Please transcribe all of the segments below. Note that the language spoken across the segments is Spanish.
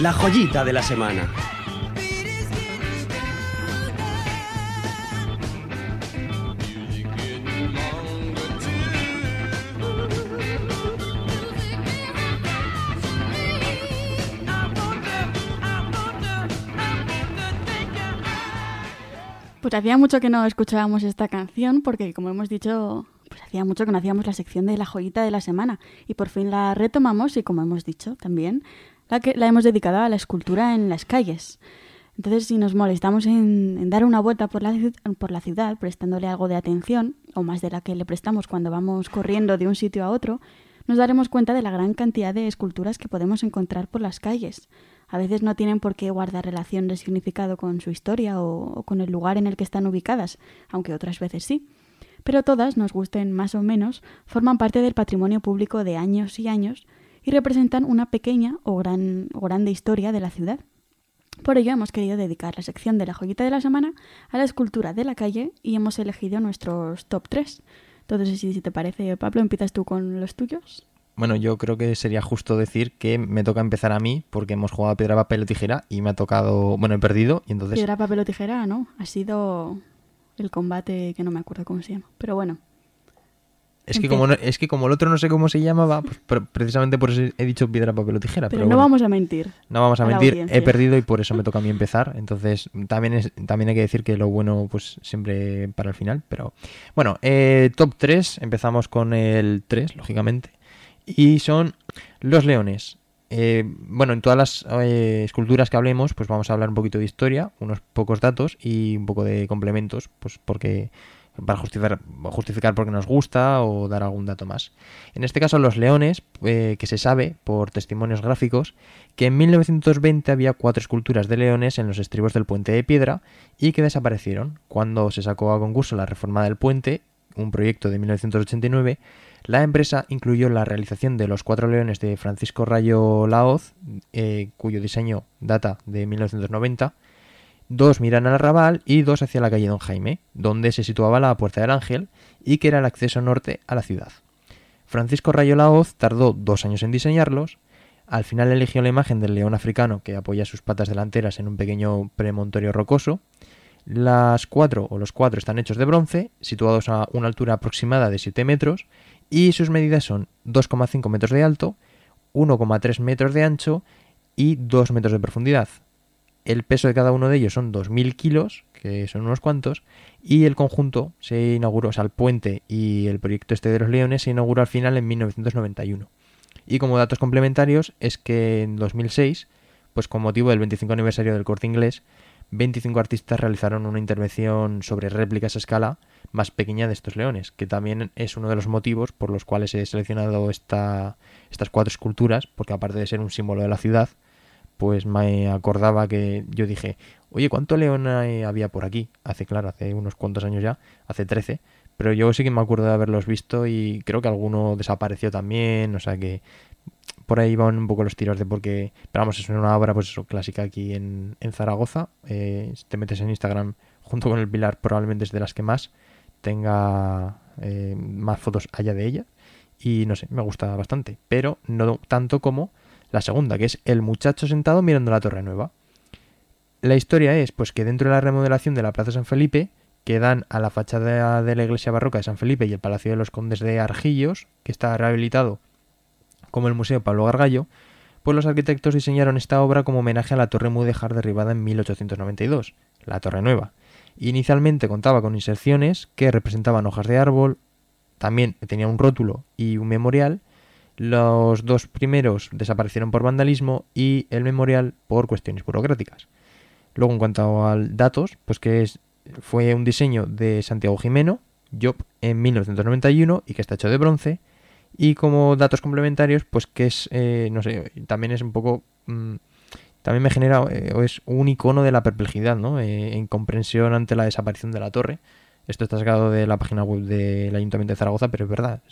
La joyita de la semana. Pues hacía mucho que no escuchábamos esta canción porque, como hemos dicho, pues hacía mucho que no hacíamos la sección de la joyita de la semana y por fin la retomamos y, como hemos dicho también, la hemos dedicado a la escultura en las calles. Entonces, si nos molestamos en dar una vuelta por la ciudad prestándole algo de atención, o más de la que le prestamos cuando vamos corriendo de un sitio a otro, nos daremos cuenta de la gran cantidad de esculturas que podemos encontrar por las calles. A veces no tienen por qué guardar relación de significado con su historia o con el lugar en el que están ubicadas, aunque otras veces sí. Pero todas, nos gusten más o menos, forman parte del patrimonio público de años y años y representan una pequeña o grande historia de la ciudad. Por ello hemos querido dedicar la sección de la joyita de la semana a la escultura de la calle y hemos elegido nuestros top 3. Entonces, si te parece, Pablo, ¿empiezas tú con los tuyos? Bueno, yo creo que sería justo decir que me toca empezar a mí porque hemos jugado a piedra, papel o tijera y me ha tocado... Bueno, he perdido y entonces... Piedra, papel o tijera, ¿no? Ha sido el combate que no me acuerdo cómo se llama. Pero bueno. Es que como el otro no sé cómo se llamaba, pues precisamente por eso he dicho piedra, papel o tijera. Pero no bueno, vamos a mentir. No vamos a mentir. He perdido y por eso me toca a mí empezar. Entonces también hay que decir que lo bueno pues siempre para el final. Pero bueno, top 3. Empezamos con el 3, lógicamente. Y son los leones. Bueno, en todas las esculturas que hablemos, pues vamos a hablar un poquito de historia, unos pocos datos y un poco de complementos, pues porque para justificar por qué nos gusta o dar algún dato más. En este caso, los leones, que se sabe por testimonios gráficos que en 1920 había 4 esculturas de leones en los estribos del puente de piedra y que desaparecieron. Cuando se sacó a concurso la reforma del puente, un proyecto de 1989, la empresa incluyó la realización de los 4 leones de Francisco Rayo Laoz, cuyo diseño data de 1990, 2 miran al arrabal y 2 hacia la calle Don Jaime, donde se situaba la Puerta del Ángel y que era el acceso norte a la ciudad. Francisco Rayo Laoz tardó 2 años en diseñarlos. Al final eligió la imagen del león africano que apoya sus patas delanteras en un pequeño premontorio rocoso. Los 4 están hechos de bronce, situados a una altura aproximada de 7 metros, y sus medidas son 2,5 metros de alto, 1,3 metros de ancho y 2 metros de profundidad. El peso de cada uno de ellos son 2.000 kilos, que son unos cuantos, y el conjunto se inauguró, o sea, el puente y el proyecto este de los leones se inauguró al final en 1991. Y como datos complementarios es que en 2006, pues con motivo del 25 aniversario del Corte Inglés, 25 artistas realizaron una intervención sobre réplicas a escala más pequeña de estos leones, que también es uno de los motivos por los cuales he seleccionado estas 4 esculturas, porque aparte de ser un símbolo de la ciudad, pues me acordaba que yo dije, oye, ¿cuánto león había por aquí? Hace unos cuantos años ya, hace 13, pero yo sí que me acuerdo de haberlos visto y creo que alguno desapareció también, o sea que por ahí van un poco los tiros de porque... Pero vamos, es una obra pues eso, clásica aquí en Zaragoza. Si te metes en Instagram junto con el Pilar, probablemente es de las que más tenga más fotos allá de ella. Y no sé, me gusta bastante. Pero no tanto como la segunda, que es el muchacho sentado mirando la Torre Nueva. La historia es pues que dentro de la remodelación de la Plaza San Felipe, que dan a la fachada de la iglesia barroca de San Felipe y el Palacio de los Condes de Argillos, que está rehabilitado como el Museo Pablo Gargallo, pues los arquitectos diseñaron esta obra como homenaje a la Torre Mudéjar derribada en 1892, la Torre Nueva. Inicialmente contaba con inserciones que representaban hojas de árbol, también tenía un rótulo y un memorial. Los 2 primeros desaparecieron por vandalismo y el memorial por cuestiones burocráticas. Luego, en cuanto a datos, pues que fue un diseño de Santiago Jimeno, Job, en 1991 y que está hecho de bronce. Y como datos complementarios, pues que es, no sé, también es un poco... también me genera, es un icono de la perplejidad, ¿no? Incomprensión ante la desaparición de la torre. Esto está sacado de la página web del Ayuntamiento de Zaragoza, pero es verdad.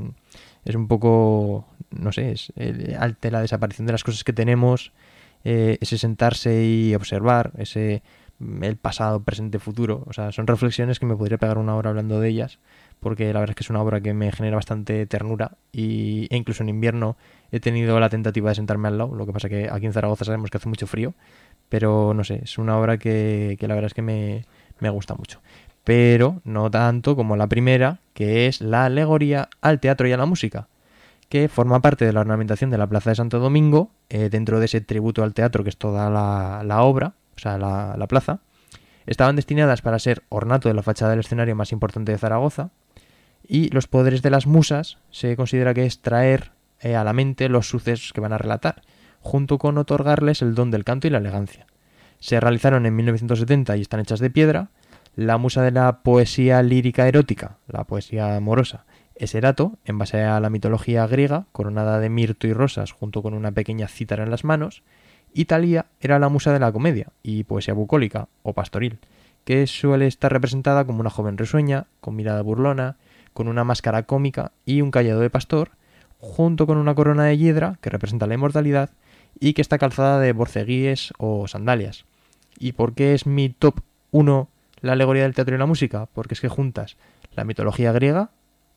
Es un poco, no sé, ante la desaparición de las cosas que tenemos, ese sentarse y observar, ese el pasado, presente, futuro. O sea, son reflexiones que me podría pegar una hora hablando de ellas, porque la verdad es que es una obra que me genera bastante ternura e incluso en invierno he tenido la tentativa de sentarme al lado. Lo que pasa que aquí en Zaragoza sabemos que hace mucho frío, pero no sé, es una obra que la verdad es que me gusta mucho. Pero no tanto como la primera, que es la alegoría al teatro y a la música, que forma parte de la ornamentación de la Plaza de Santo Domingo, dentro de ese tributo al teatro que es toda la obra, o sea, la plaza. Estaban destinadas para ser ornato de la fachada del escenario más importante de Zaragoza, y los poderes de las musas se considera que es traer a la mente los sucesos que van a relatar, junto con otorgarles el don del canto y la elegancia. Se realizaron en 1970 y están hechas de piedra. La musa de la poesía lírica erótica, la poesía amorosa, es Erato, en base a la mitología griega, coronada de mirto y rosas junto con una pequeña cítara en las manos. Y Talía era la musa de la comedia y poesía bucólica o pastoril, que suele estar representada como una joven risueña, con mirada burlona, con una máscara cómica y un cayado de pastor, junto con una corona de hiedra que representa la inmortalidad y que está calzada de borceguíes o sandalias. ¿Y por qué es mi top 1 la alegoría del teatro y la música? Porque es que juntas la mitología griega,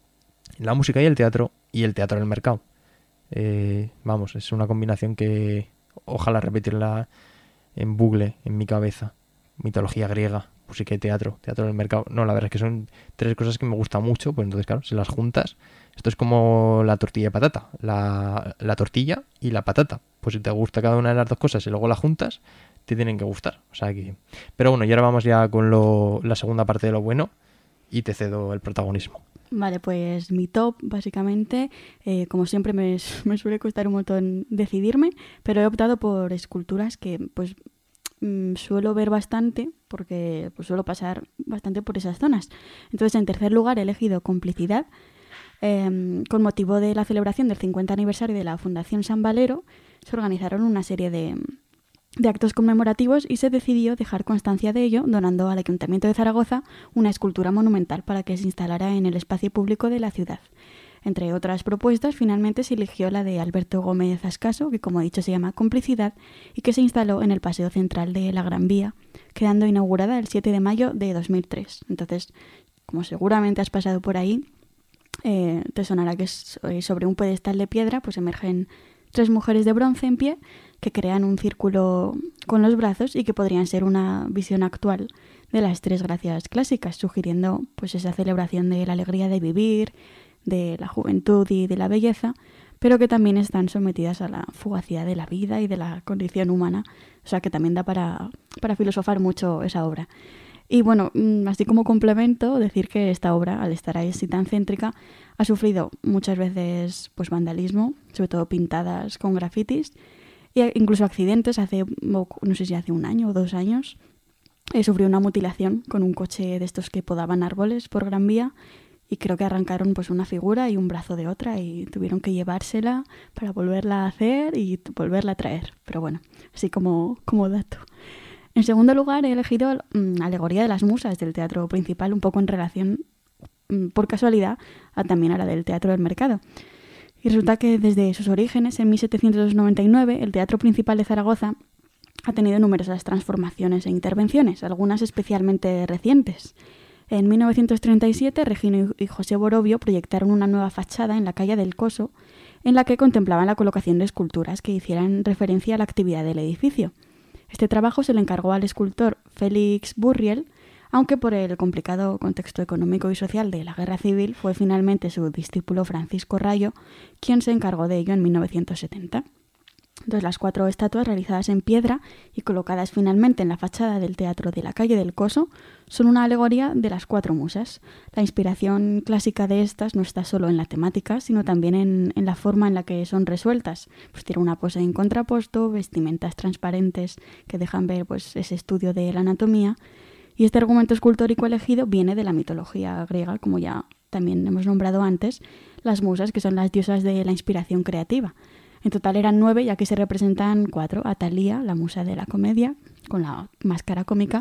la música y el teatro en el mercado. Vamos, es una combinación que ojalá repetirla en bucle en mi cabeza. Mitología griega, música y teatro en el mercado. No, la verdad es que son tres cosas que me gustan mucho, pues entonces claro, si las juntas, esto es como la tortilla de patata, la tortilla y la patata. Pues si te gusta cada una de las dos cosas y luego las juntas, te tienen que gustar. O sea que... Pero bueno, y ahora vamos ya con la segunda parte de lo bueno y te cedo el protagonismo. Vale, pues mi top, básicamente, como siempre me suele costar un montón decidirme, pero he optado por esculturas que pues suelo ver bastante, porque pues, suelo pasar bastante por esas zonas. Entonces, en tercer lugar, he elegido Complicidad, con motivo de la celebración del 50 aniversario de la Fundación San Valero. Se organizaron una serie de actos conmemorativos y se decidió dejar constancia de ello donando al Ayuntamiento de Zaragoza una escultura monumental para que se instalara en el espacio público de la ciudad. Entre otras propuestas, finalmente se eligió la de Alberto Gómez Ascaso, que como he dicho se llama Complicidad, y que se instaló en el Paseo Central de la Gran Vía, quedando inaugurada el 7 de mayo de 2003. Entonces, como seguramente has pasado por ahí, te sonará que sobre un pedestal de piedra pues emergen 3 mujeres de bronce en pie que crean un círculo con los brazos y que podrían ser una visión actual de las 3 gracias clásicas, sugiriendo pues esa celebración de la alegría de vivir, de la juventud y de la belleza, pero que también están sometidas a la fugacidad de la vida y de la condición humana. O sea que también da para filosofar mucho esa obra. Y bueno, así como complemento, decir que esta obra, al estar así tan céntrica, ha sufrido muchas veces pues vandalismo, sobre todo pintadas con grafitis, e incluso accidentes. No sé si hace 1 año o 2 años, sufrió una mutilación con un coche de estos que podaban árboles por Gran Vía, y creo que arrancaron pues una figura y un brazo de otra y tuvieron que llevársela para volverla a hacer y volverla a traer. Pero bueno, así como dato. En segundo lugar, he elegido Alegoría de las Musas del Teatro Principal, un poco en relación, por casualidad, también a la del Teatro del Mercado. Y resulta que desde sus orígenes, en 1799, el Teatro Principal de Zaragoza ha tenido numerosas transformaciones e intervenciones, algunas especialmente recientes. En 1937, Regino y José Borovio proyectaron una nueva fachada en la calle del Coso, en la que contemplaban la colocación de esculturas que hicieran referencia a la actividad del edificio. Este trabajo se le encargó al escultor Félix Burriel, aunque por el complicado contexto económico y social de la Guerra Civil fue finalmente su discípulo Francisco Rayo quien se encargó de ello en 1970. Entonces, las 4 estatuas realizadas en piedra y colocadas finalmente en la fachada del teatro de la calle del Coso son una alegoría de las 4 musas. La inspiración clásica de estas no está solo en la temática, sino también en la forma en la que son resueltas. Pues tiene una pose en contraposto, vestimentas transparentes que dejan ver pues ese estudio de la anatomía. Y este argumento escultórico elegido viene de la mitología griega, como ya también hemos nombrado antes, las musas, que son las diosas de la inspiración creativa. En total eran 9, ya que se representan 4. A Talía, la musa de la comedia, con la máscara cómica;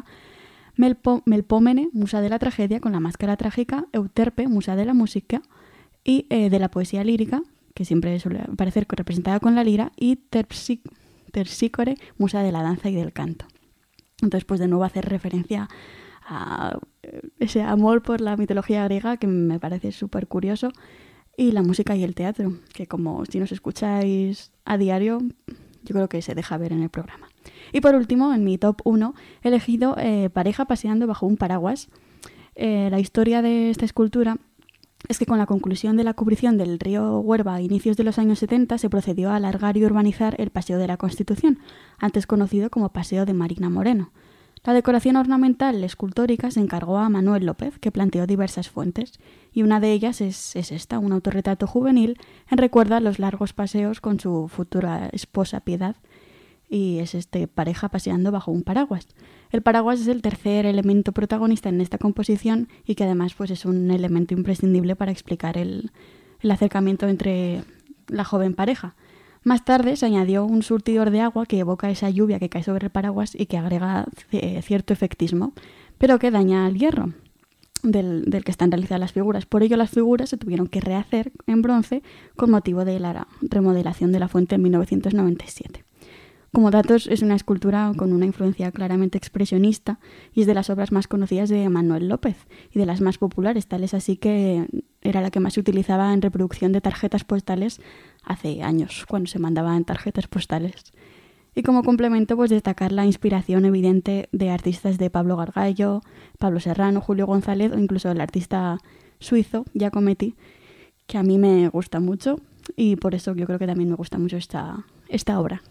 Melpómene, musa de la tragedia, con la máscara trágica; Euterpe, musa de la música y de la poesía lírica, que siempre suele aparecer representada con la lira; y Terpsícore, musa de la danza y del canto. Entonces, pues de nuevo hacer referencia a ese amor por la mitología griega que me parece súper curioso, y la música y el teatro, que como si nos escucháis a diario, yo creo que se deja ver en el programa. Y por último, en mi top 1, he elegido Pareja paseando bajo un paraguas. La historia de esta escultura es que con la conclusión de la cubrición del río Huerva a inicios de los años 70 se procedió a alargar y urbanizar el Paseo de la Constitución, antes conocido como Paseo de Marina Moreno. La decoración ornamental escultórica se encargó a Manuel López, que planteó diversas fuentes, y una de ellas es esta, un autorretrato juvenil en recuerdo a los largos paseos con su futura esposa Piedad, y es pareja paseando bajo un paraguas. El paraguas es el tercer elemento protagonista en esta composición y que además pues, es un elemento imprescindible para explicar el acercamiento entre la joven pareja. Más tarde se añadió un surtidor de agua que evoca esa lluvia que cae sobre el paraguas y que agrega cierto efectismo, pero que daña el hierro del que están realizadas las figuras. Por ello las figuras se tuvieron que rehacer en bronce con motivo de la remodelación de la fuente en 1997. Como datos, es una escultura con una influencia claramente expresionista y es de las obras más conocidas de Manuel López y de las más populares, tal es así que era la que más se utilizaba en reproducción de tarjetas postales hace años, cuando se mandaban tarjetas postales. Y como complemento, pues destacar la inspiración evidente de artistas de Pablo Gargallo, Pablo Serrano, Julio González o incluso el artista suizo Giacometti, que a mí me gusta mucho y por eso yo creo que también me gusta mucho esta obra.